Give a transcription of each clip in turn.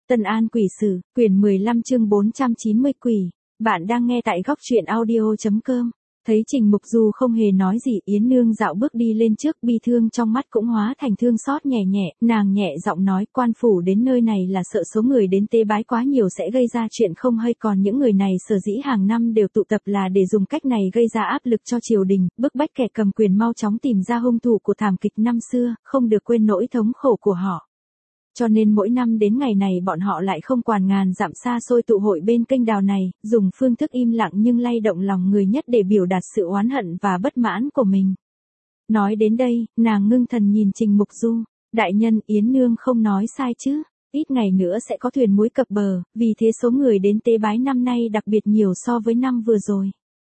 Tân An Quỷ Sử, quyển 15 chương 490 quỷ. Bạn đang nghe tại góc truyện audio.com. Thấy Trình Mục Du không hề nói gì, Yến Nương dạo bước đi lên trước, bi thương trong mắt cũng hóa thành thương xót nhẹ nhẹ, nàng nhẹ giọng nói, quan phủ đến nơi này là sợ số người đến tế bái quá nhiều sẽ gây ra chuyện không hay, còn những người này sở dĩ hàng năm đều tụ tập là để dùng cách này gây ra áp lực cho triều đình, bức bách kẻ cầm quyền mau chóng tìm ra hung thủ của thảm kịch năm xưa, không được quên nỗi thống khổ của họ. Cho nên mỗi năm đến ngày này bọn họ lại không quản ngàn dặm xa xôi tụ hội bên kênh đào này, dùng phương thức im lặng nhưng lay động lòng người nhất để biểu đạt sự oán hận và bất mãn của mình. Nói đến đây, nàng ngưng thần nhìn Trình Mục Du, đại nhân, Yến Nương không nói sai chứ, ít ngày nữa sẽ có thuyền muối cập bờ, vì thế số người đến tế bái năm nay đặc biệt nhiều so với năm vừa rồi.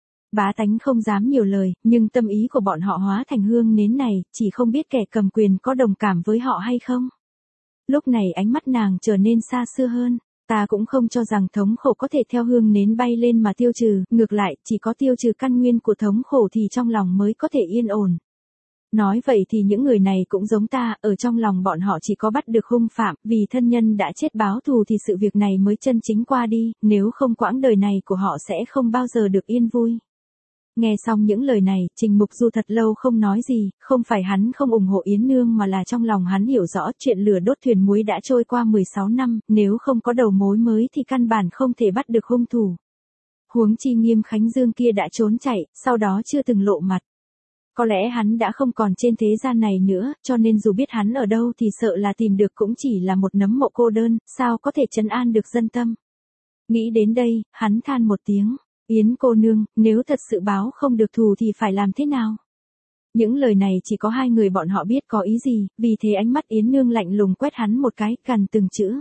Bá tánh không dám nhiều lời, nhưng tâm ý của bọn họ hóa thành hương nến này, chỉ không biết kẻ cầm quyền có đồng cảm với họ hay không. Lúc này ánh mắt nàng trở nên xa xưa hơn, ta cũng không cho rằng thống khổ có thể theo hương nến bay lên mà tiêu trừ, ngược lại, chỉ có tiêu trừ căn nguyên của thống khổ thì trong lòng mới có thể yên ổn. Nói vậy thì những người này cũng giống ta, ở trong lòng bọn họ chỉ có bắt được hung phạm, vì thân nhân đã chết báo thù thì sự việc này mới chân chính qua đi, nếu không quãng đời này của họ sẽ không bao giờ được yên vui. Nghe xong những lời này, Trình Mục Du thật lâu không nói gì, không phải hắn không ủng hộ Yến Nương mà là trong lòng hắn hiểu rõ chuyện lửa đốt thuyền muối đã trôi qua 16 năm, nếu không có đầu mối mới thì căn bản không thể bắt được hung thủ. Huống chi Nghiêm Khánh Dương kia đã trốn chạy, sau đó chưa từng lộ mặt. Có lẽ hắn đã không còn trên thế gian này nữa, cho nên dù biết hắn ở đâu thì sợ là tìm được cũng chỉ là một nấm mộ cô đơn, sao có thể trấn an được dân tâm. Nghĩ đến đây, hắn than một tiếng. Yến cô nương, nếu thật sự báo không được thù thì phải làm thế nào? Những lời này chỉ có hai người bọn họ biết có ý gì, vì thế ánh mắt Yến Nương lạnh lùng quét hắn một cái, cằn từng chữ.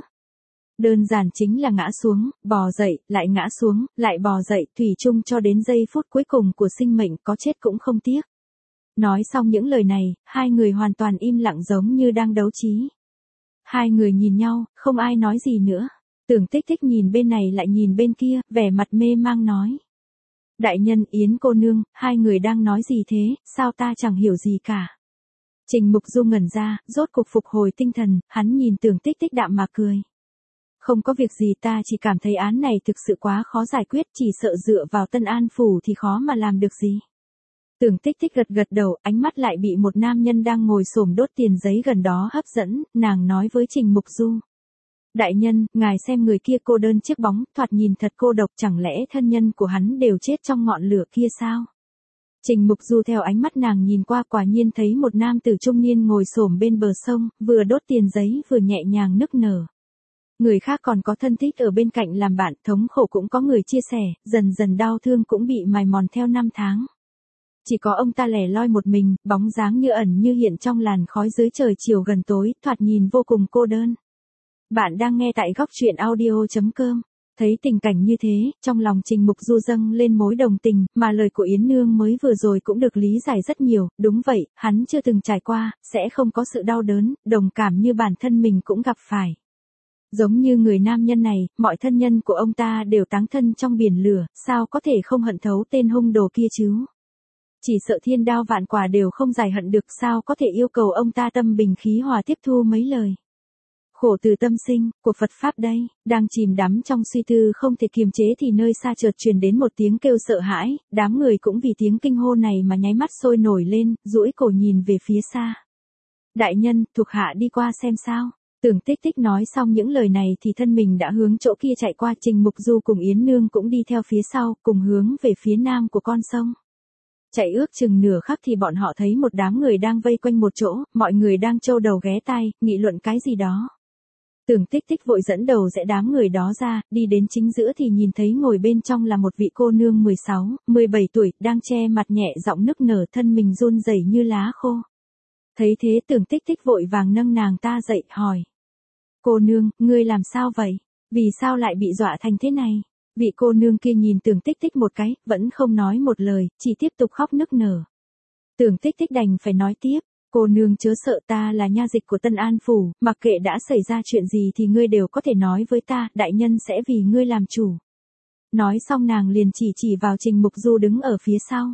Đơn giản chính là ngã xuống, bò dậy, lại ngã xuống, lại bò dậy, thủy chung cho đến giây phút cuối cùng của sinh mệnh, có chết cũng không tiếc. Nói xong những lời này, hai người hoàn toàn im lặng giống như đang đấu trí. Hai người nhìn nhau, không ai nói gì nữa. Tưởng Tích Tích nhìn bên này lại nhìn bên kia, vẻ mặt mê mang nói. Đại nhân, Yến cô nương, hai người đang nói gì thế, sao ta chẳng hiểu gì cả. Trình Mục Du ngẩn ra, rốt cục phục hồi tinh thần, hắn nhìn Tưởng Tích Tích đạm mà cười. Không có việc gì, ta chỉ cảm thấy án này thực sự quá khó giải quyết, chỉ sợ dựa vào Tân An Phủ thì khó mà làm được gì. Tưởng Tích Tích gật gật đầu, ánh mắt lại bị một nam nhân đang ngồi xổm đốt tiền giấy gần đó hấp dẫn, nàng nói với Trình Mục Du. Đại nhân, ngài xem người kia cô đơn chiếc bóng, thoạt nhìn thật cô độc, chẳng lẽ thân nhân của hắn đều chết trong ngọn lửa kia sao? Trình Mục Du theo ánh mắt nàng nhìn qua, quả nhiên thấy một nam tử trung niên ngồi xổm bên bờ sông, vừa đốt tiền giấy vừa nhẹ nhàng nức nở. Người khác còn có thân thích ở bên cạnh làm bạn, thống khổ cũng có người chia sẻ, dần dần đau thương cũng bị mài mòn theo năm tháng. Chỉ có ông ta lẻ loi một mình, bóng dáng như ẩn như hiện trong làn khói dưới trời chiều gần tối, thoạt nhìn vô cùng cô đơn. Bạn đang nghe tại góc truyện audio.com. Thấy tình cảnh như thế, trong lòng Trình Mục Du dâng lên mối đồng tình, mà lời của Yến Nương mới vừa rồi cũng được lý giải rất nhiều, đúng vậy, hắn chưa từng trải qua, sẽ không có sự đau đớn, đồng cảm như bản thân mình cũng gặp phải. Giống như người nam nhân này, mọi thân nhân của ông ta đều táng thân trong biển lửa, sao có thể không hận thấu tên hung đồ kia chứ? Chỉ sợ thiên đao vạn quả đều không giải hận được, sao có thể yêu cầu ông ta tâm bình khí hòa tiếp thu mấy lời. Khổ từ tâm sinh, của Phật Pháp đây, đang chìm đắm trong suy tư không thể kiềm chế thì nơi xa chợt truyền đến một tiếng kêu sợ hãi, đám người cũng vì tiếng kinh hô này mà nháy mắt sôi nổi lên, duỗi cổ nhìn về phía xa. Đại nhân, thuộc hạ đi qua xem sao. Tưởng Tích Tích nói xong những lời này thì thân mình đã hướng chỗ kia chạy qua, Trình Mục Du cùng Yến Nương cũng đi theo phía sau, cùng hướng về phía nam của con sông. Chạy ước chừng nửa khắc thì bọn họ thấy một đám người đang vây quanh một chỗ, mọi người đang trâu đầu ghé tai, nghị luận cái gì đó. Tưởng Tích Tích vội dẫn đầu rẽ đám người đó ra, đi đến chính giữa thì nhìn thấy ngồi bên trong là một vị cô nương 16, 17 tuổi, đang che mặt nhẹ giọng nức nở, thân mình run rẩy như lá khô. Thấy thế Tưởng Tích Tích vội vàng nâng nàng ta dậy, hỏi. Cô nương, ngươi làm sao vậy? Vì sao lại bị dọa thành thế này? Vị cô nương kia nhìn Tưởng Tích Tích một cái, vẫn không nói một lời, chỉ tiếp tục khóc nức nở. Tưởng Tích Tích đành phải nói tiếp. Cô nương chớ sợ, ta là nha dịch của Tân An Phủ, mặc kệ đã xảy ra chuyện gì thì ngươi đều có thể nói với ta, đại nhân sẽ vì ngươi làm chủ. Nói xong nàng liền chỉ vào Trình Mục Du đứng ở phía sau.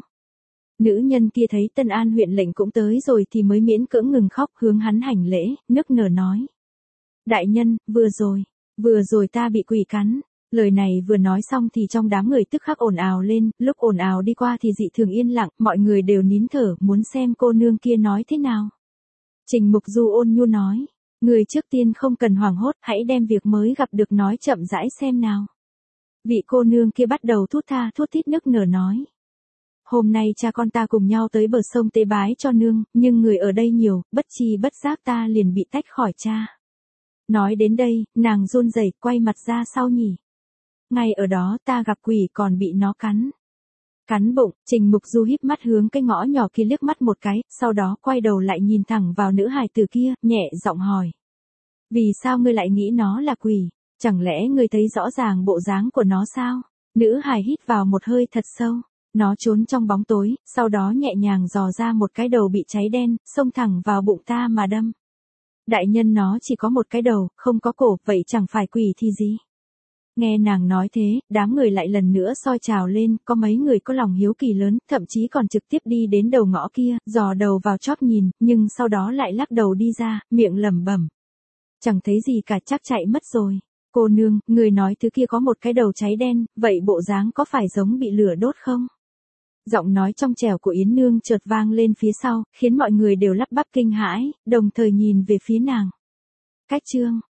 Nữ nhân kia thấy Tân An huyện lệnh cũng tới rồi thì mới miễn cưỡng ngừng khóc, hướng hắn hành lễ, nức nở nói. Đại nhân, vừa rồi, Vừa rồi ta bị quỷ cắn. Lời này vừa nói xong thì trong đám người tức khắc ồn ào lên, lúc ồn ào đi qua thì dị thường yên lặng, mọi người đều nín thở, muốn xem cô nương kia nói thế nào. Trình Mục Du ôn nhu nói, người trước tiên không cần hoảng hốt, hãy đem việc mới gặp được nói chậm rãi xem nào. Vị cô nương kia bắt đầu thút thít nức nở nói. Hôm nay cha con ta cùng nhau tới bờ sông tế bái cho nương, nhưng người ở đây nhiều, bất chi bất giác ta liền bị tách khỏi cha. Nói đến đây, nàng run rẩy quay mặt ra sau nhỉ. Ngay ở đó ta gặp quỷ còn bị nó cắn. Cắn bụng, Trình Mục Du híp mắt hướng cái ngõ nhỏ kia liếc mắt một cái, sau đó quay đầu lại nhìn thẳng vào nữ hài tử kia, nhẹ giọng hỏi. Vì sao ngươi lại nghĩ nó là quỷ? Chẳng lẽ ngươi thấy rõ ràng bộ dáng của nó sao? Nữ hài hít vào một hơi thật sâu. Nó trốn trong bóng tối, sau đó nhẹ nhàng dò ra một cái đầu bị cháy đen, xông thẳng vào bụng ta mà đâm. Đại nhân nó chỉ có một cái đầu, không có cổ, vậy chẳng phải quỷ thì gì? Nghe nàng nói thế, đám người lại lần nữa soi trào lên, có mấy người có lòng hiếu kỳ lớn, thậm chí còn trực tiếp đi đến đầu ngõ kia, dò đầu vào chóp nhìn, nhưng sau đó lại lắc đầu đi ra, miệng lẩm bẩm. Chẳng thấy gì cả, chắc chạy mất rồi. Cô nương, người nói thứ kia có một cái đầu cháy đen, vậy bộ dáng có phải giống bị lửa đốt không? Giọng nói trong trẻo của Yến Nương chợt vang lên phía sau, khiến mọi người đều lắp bắp kinh hãi, đồng thời nhìn về phía nàng. Cách chương